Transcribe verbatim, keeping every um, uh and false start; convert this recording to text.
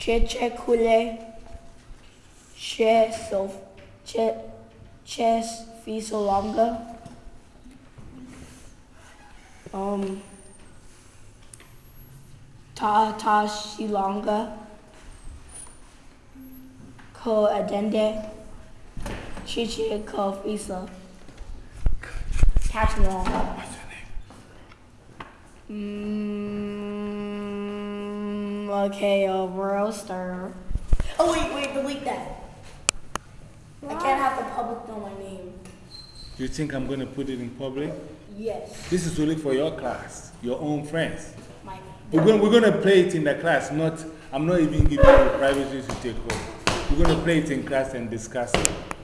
Cheche kule. Che so. Che. Ches fiso longa. Um. Ta ta shilonga. Ko adende. Chichi ko fisa. Catch them all. What's your name? Mm, okay, a roaster. Oh wait, wait, delete that. What? I can't have the public know my name. You think I'm going to put it in public? Yes. This is only for your class, your own friends. My We're going, we're going to play it in the class, not, I'm not even giving you privacy to take home. We're going to play it in class and discuss it.